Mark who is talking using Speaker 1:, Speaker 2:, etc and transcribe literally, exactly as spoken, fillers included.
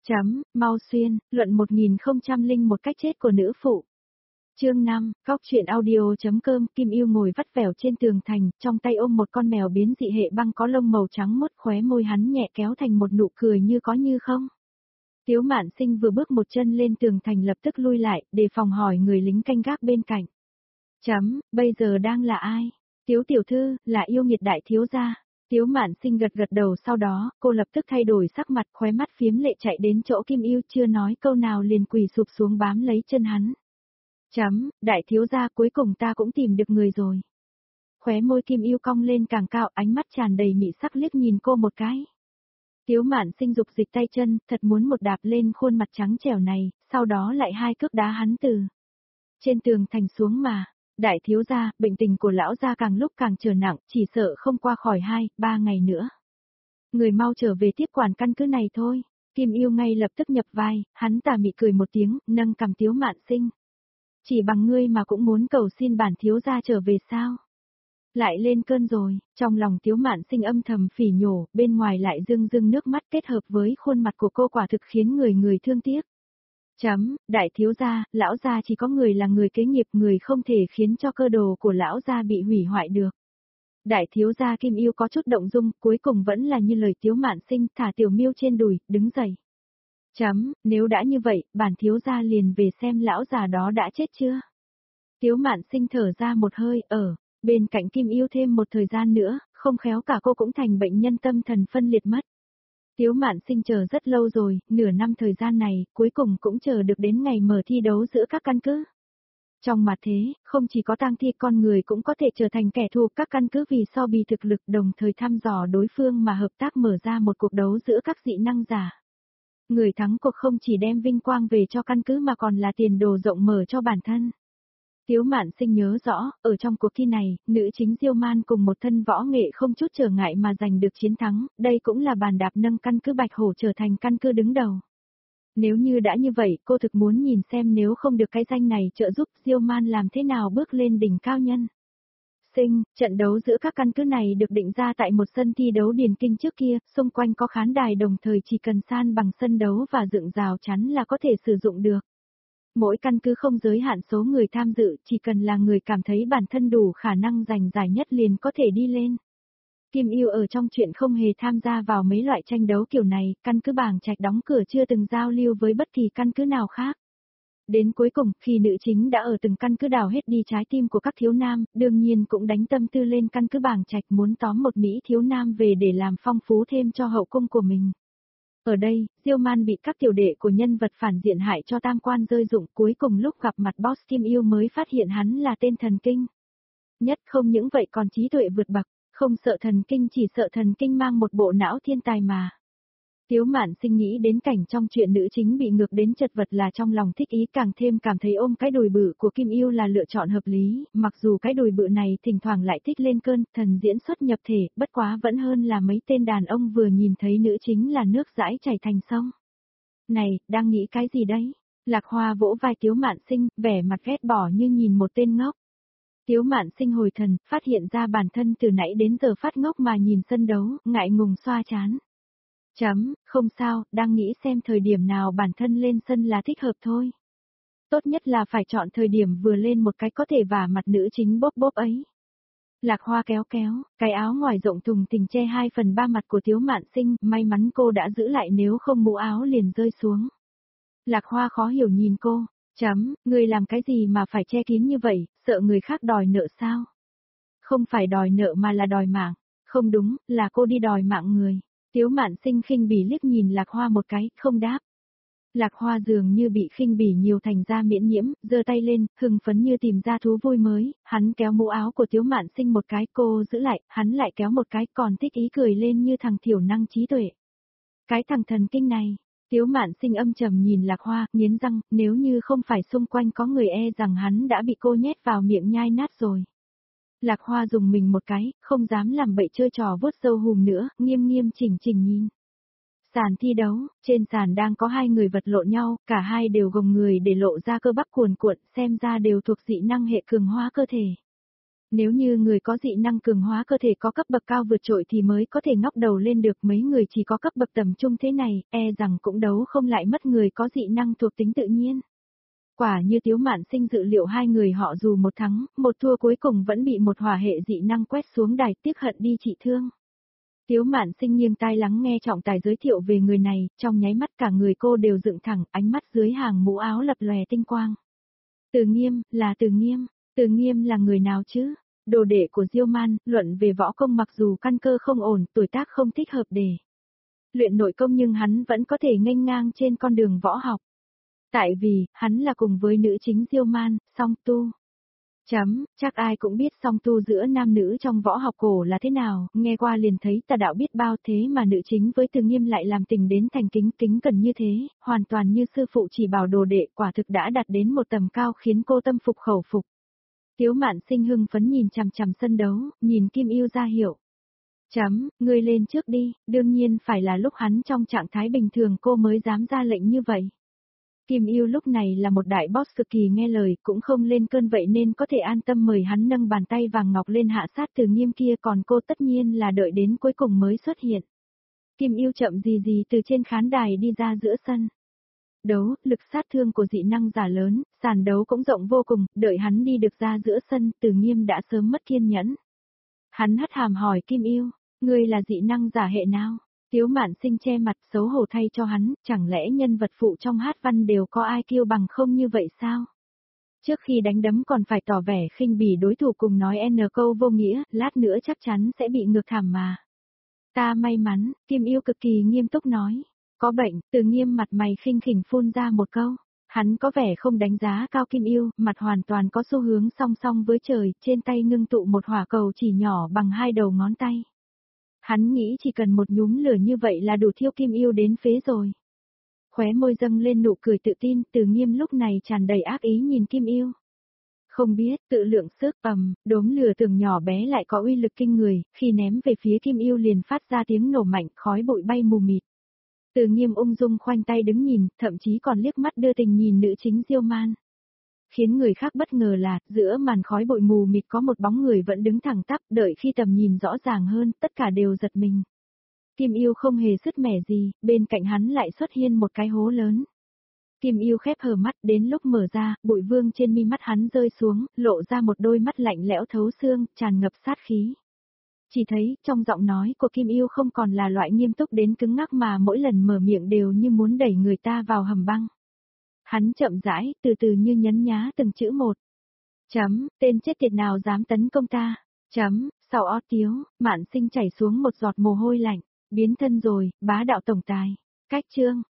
Speaker 1: Chấm, mau xuyên, luận một nghìn không trăm lẻ một cách chết của nữ phụ. Chương năm, góc truyện audio.com. Kim Yêu ngồi vắt vẻo trên tường thành, trong tay ôm một con mèo biến dị hệ băng có lông màu trắng mốt, khóe môi hắn nhẹ kéo thành một nụ cười như có như không. Tiếu Mạn Sinh vừa bước một chân lên tường thành lập tức lui lại, đề phòng hỏi người lính canh gác bên cạnh. Chấm, bây giờ đang là ai? Tiếu tiểu thư, là yêu nghiệt đại thiếu gia. Tiếu Mạn Sinh gật gật đầu, sau đó, cô lập tức thay đổi sắc mặt, khóe mắt phiếm lệ chạy đến chỗ Kim Yêu, chưa nói câu nào liền quỳ sụp xuống bám lấy chân hắn. Chấm, đại thiếu gia, cuối cùng ta cũng tìm được người rồi. Khóe môi Kim Yêu cong lên càng cao, ánh mắt tràn đầy mị sắc liếc nhìn cô một cái. Tiếu Mạn Sinh dục dịch tay chân, thật muốn một đạp lên khuôn mặt trắng trẻo này, sau đó lại hai cước đá hắn từ trên tường thành xuống mà. Đại thiếu gia, bệnh tình của lão gia càng lúc càng trở nặng, chỉ sợ không qua khỏi hai, ba ngày nữa. Người mau trở về tiếp quản căn cứ này thôi. Kim Yêu ngay lập tức nhập vai, hắn tà mị cười một tiếng, nâng cằm Tiếu Mạn Sinh. Chỉ bằng ngươi mà cũng muốn cầu xin bản thiếu gia trở về sao? Lại lên cơn rồi, trong lòng Tiếu Mạn Sinh âm thầm phỉ nhổ, bên ngoài lại rưng rưng nước mắt kết hợp với khuôn mặt của cô quả thực khiến người người thương tiếc. Chấm, đại thiếu gia, lão gia chỉ có người là người kế nghiệp, người không thể khiến cho cơ đồ của lão gia bị hủy hoại được. Đại thiếu gia Kim Yêu có chút động dung, cuối cùng vẫn là như lời Tiếu Mạn Sinh, thả Tiểu Miêu trên đùi, đứng dậy. Chấm, nếu đã như vậy, bản thiếu gia liền về xem lão già đó đã chết chưa. Tiếu Mạn Sinh thở ra một hơi, ở bên cạnh Kim Yêu thêm một thời gian nữa, không khéo cả cô cũng thành bệnh nhân tâm thần phân liệt mất. Tiếu Mạn Sinh chờ rất lâu rồi, nửa năm thời gian này, cuối cùng cũng chờ được đến ngày mở thi đấu giữa các căn cứ. Trong mặt thế, không chỉ có tang thi, con người cũng có thể trở thành kẻ thù các căn cứ vì so bì thực lực, đồng thời thăm dò đối phương mà hợp tác mở ra một cuộc đấu giữa các dị năng giả. Người thắng cuộc không chỉ đem vinh quang về cho căn cứ mà còn là tiền đồ rộng mở cho bản thân. Tiếu Mạn Sinh nhớ rõ, ở trong cuộc thi này, nữ chính Diêu Man cùng một thân võ nghệ không chút trở ngại mà giành được chiến thắng, đây cũng là bàn đạp nâng căn cứ Bạch Hổ trở thành căn cứ đứng đầu. Nếu như đã như vậy, cô thực muốn nhìn xem nếu không được cái danh này trợ giúp Diêu Man làm thế nào bước lên đỉnh cao nhân. Sinh, trận đấu giữa các căn cứ này được định ra tại một sân thi đấu điền kinh trước kia, xung quanh có khán đài đồng thời chỉ cần san bằng sân đấu và dựng rào chắn là có thể sử dụng được. Mỗi căn cứ không giới hạn số người tham dự, chỉ cần là người cảm thấy bản thân đủ khả năng giành giải nhất liền có thể đi lên. Kim Yêu ở trong chuyện không hề tham gia vào mấy loại tranh đấu kiểu này, căn cứ Bàng Trạch đóng cửa chưa từng giao lưu với bất kỳ căn cứ nào khác. Đến cuối cùng, khi nữ chính đã ở từng căn cứ đào hết đi trái tim của các thiếu nam, đương nhiên cũng đánh tâm tư lên căn cứ Bàng Trạch muốn tóm một Mỹ thiếu nam về để làm phong phú thêm cho hậu cung của mình. Ở đây, Diêu Man bị các tiểu đệ của nhân vật phản diện hại cho tam quan rơi rụng, cuối cùng lúc gặp mặt boss Kim Yêu mới phát hiện hắn là tên thần kinh. Nhất không những vậy còn trí tuệ vượt bậc, không sợ thần kinh chỉ sợ thần kinh mang một bộ não thiên tài mà. Tiếu Mạn Sinh nghĩ đến cảnh trong chuyện nữ chính bị ngược đến chật vật là trong lòng thích ý, càng thêm cảm thấy ôm cái đùi bự của Kim Yêu là lựa chọn hợp lý, mặc dù cái đùi bự này thỉnh thoảng lại thích lên cơn, thần diễn xuất nhập thể, bất quá vẫn hơn là mấy tên đàn ông vừa nhìn thấy nữ chính là nước dãi chảy thành sông. Này, đang nghĩ cái gì đấy? Lạc Hoa vỗ vai Tiếu Mạn Sinh, vẻ mặt ghét bỏ như nhìn một tên ngốc. Tiếu Mạn Sinh hồi thần, phát hiện ra bản thân từ nãy đến giờ phát ngốc mà nhìn sân đấu, ngại ngùng xoa chán. Chấm, không sao, đang nghĩ xem thời điểm nào bản thân lên sân là thích hợp thôi. Tốt nhất là phải chọn thời điểm vừa lên một cái có thể vả mặt nữ chính bóp bóp ấy. Lạc Hoa kéo kéo, cái áo ngoài rộng thùng thình che hai phần ba mặt của Tiếu Mạn Sinh, may mắn cô đã giữ lại nếu không mũ áo liền rơi xuống. Lạc Hoa khó hiểu nhìn cô, chấm, người làm cái gì mà phải che kín như vậy, sợ người khác đòi nợ sao? Không phải đòi nợ mà là đòi mạng, không đúng, là cô đi đòi mạng người. Tiếu Mạn Sinh khinh bỉ liếc nhìn Lạc Hoa một cái, không đáp. Lạc Hoa dường như bị khinh bỉ nhiều thành ra miễn nhiễm, giơ tay lên, hưng phấn như tìm ra thú vui mới, hắn kéo mũ áo của Tiếu Mạn Sinh một cái, cô giữ lại, hắn lại kéo một cái, còn thích ý cười lên như thằng thiểu năng trí tuệ. Cái thằng thần kinh này, Tiếu Mạn Sinh âm trầm nhìn Lạc Hoa, nghiến răng, nếu như không phải xung quanh có người e rằng hắn đã bị cô nhét vào miệng nhai nát rồi. Lạc Hoa dùng mình một cái, không dám làm bậy chơi trò vuốt râu hùm nữa, nghiêm nghiêm chỉnh chỉnh nhìn. Sàn thi đấu, trên sàn đang có hai người vật lộn nhau, cả hai đều gồng người để lộ ra cơ bắp cuồn cuộn, xem ra đều thuộc dị năng hệ cường hóa cơ thể. Nếu như người có dị năng cường hóa cơ thể có cấp bậc cao vượt trội thì mới có thể ngóc đầu lên được, mấy người chỉ có cấp bậc tầm trung thế này, e rằng cũng đấu không lại mất người có dị năng thuộc tính tự nhiên. Quả như Tiếu Mạn Sinh dự liệu hai người họ dù một thắng, một thua cuối cùng vẫn bị một hỏa hệ dị năng quét xuống đài, tiếc hận đi trị thương. Tiếu Mạn Sinh nghiêng tai lắng nghe trọng tài giới thiệu về người này, trong nháy mắt cả người cô đều dựng thẳng, ánh mắt dưới hàng mũ áo lập lòe tinh quang. Từ Nghiêm, là Từ Nghiêm, Từ Nghiêm là người nào chứ? Đồ đệ của Diêu Man, luận về võ công mặc dù căn cơ không ổn, tuổi tác không thích hợp để luyện nội công nhưng hắn vẫn có thể nghênh ngang trên con đường võ học. Tại vì, hắn là cùng với nữ chính Diêu Man, song tu. Chấm, chắc ai cũng biết song tu giữa nam nữ trong võ học cổ là thế nào, nghe qua liền thấy tà đạo biết bao, thế mà nữ chính với Từ Nghiêm lại làm tình đến thành kính kính cần như thế, hoàn toàn như sư phụ chỉ bảo đồ đệ, quả thực đã đạt đến một tầm cao khiến cô tâm phục khẩu phục. Tiếu Mạn Sinh hưng phấn nhìn chằm chằm sân đấu, nhìn Kim Yêu ra hiệu. Chấm, ngươi lên trước đi, đương nhiên phải là lúc hắn trong trạng thái bình thường cô mới dám ra lệnh như vậy. Kim Yêu lúc này là một đại boss cực kỳ nghe lời, cũng không lên cơn vậy nên có thể an tâm mời hắn nâng bàn tay vàng ngọc lên hạ sát Từ Nghiêm kia, còn cô tất nhiên là đợi đến cuối cùng mới xuất hiện. Kim Yêu chậm gì gì từ trên khán đài đi ra giữa sân. Đấu, lực sát thương của dị năng giả lớn, sàn đấu cũng rộng vô cùng, đợi hắn đi được ra giữa sân, Từ Nghiêm đã sớm mất kiên nhẫn. Hắn hất hàm hỏi Kim Yêu, ngươi là dị năng giả hệ nào? Tiếu Mạn Sinh che mặt xấu hổ thay cho hắn, chẳng lẽ nhân vật phụ trong hát văn đều có ai kiêu bằng không như vậy sao? Trước khi đánh đấm còn phải tỏ vẻ khinh bỉ đối thủ cùng nói n câu vô nghĩa, lát nữa chắc chắn sẽ bị ngược thảm mà. Ta may mắn, Kim Yêu cực kỳ nghiêm túc nói. Có bệnh, Từ Nghiêm mặt mày khinh khỉnh phun ra một câu. Hắn có vẻ không đánh giá cao Kim Yêu, mặt hoàn toàn có xu hướng song song với trời, trên tay ngưng tụ một hỏa cầu chỉ nhỏ bằng hai đầu ngón tay. Hắn nghĩ chỉ cần một nhúm lửa như vậy là đủ thiêu Kim Yêu đến phế rồi. Khóe môi dâng lên nụ cười tự tin, Từ Nghiêm lúc này tràn đầy ác ý nhìn Kim Yêu. Không biết, tự lượng sức ầm, đốm lửa tưởng nhỏ bé lại có uy lực kinh người, khi ném về phía Kim Yêu liền phát ra tiếng nổ mạnh, khói bụi bay mù mịt. Từ Nghiêm ung dung khoanh tay đứng nhìn, thậm chí còn liếc mắt đưa tình nhìn nữ chính Diêu Man. Khiến người khác bất ngờ là, giữa màn khói bụi mù mịt có một bóng người vẫn đứng thẳng tắp, đợi khi tầm nhìn rõ ràng hơn, tất cả đều giật mình. Kim Yêu không hề sứt mẻ gì, bên cạnh hắn lại xuất hiện một cái hố lớn. Kim Yêu khép hờ mắt, đến lúc mở ra, bụi vương trên mi mắt hắn rơi xuống, lộ ra một đôi mắt lạnh lẽo thấu xương, tràn ngập sát khí. Chỉ thấy, trong giọng nói của Kim Yêu không còn là loại nghiêm túc đến cứng ngắc mà mỗi lần mở miệng đều như muốn đẩy người ta vào hầm băng. Hắn chậm rãi, từ từ như nhấn nhá từng chữ một. Chấm, tên chết tiệt nào dám tấn công ta. Chấm, sau ót Tiếu, Mạn Sinh chảy xuống một giọt mồ hôi lạnh. Biến thân rồi, bá đạo tổng tài. Cách chương.